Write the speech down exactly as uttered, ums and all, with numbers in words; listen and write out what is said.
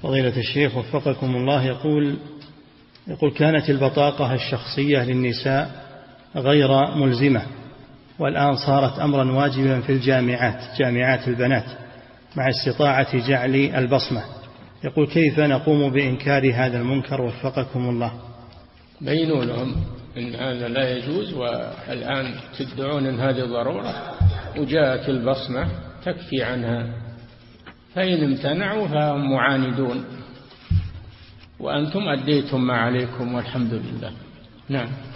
فضيلة الشيخ وفقكم الله، يقول يقول كانت البطاقة الشخصية للنساء غير ملزمة، والآن صارت أمرا واجبا في الجامعات، جامعات البنات، مع استطاعة جعل البصمة. يقول كيف نقوم بإنكار هذا المنكر وفقكم الله؟ بينوا لهم إن هذا لا يجوز، والآن تدعون أن هذه ضرورة وجاءت البصمة تكفي عنها، فإن امتنعوا فهم معاندون، وأنتم أديتم ما عليكم والحمد لله. نعم.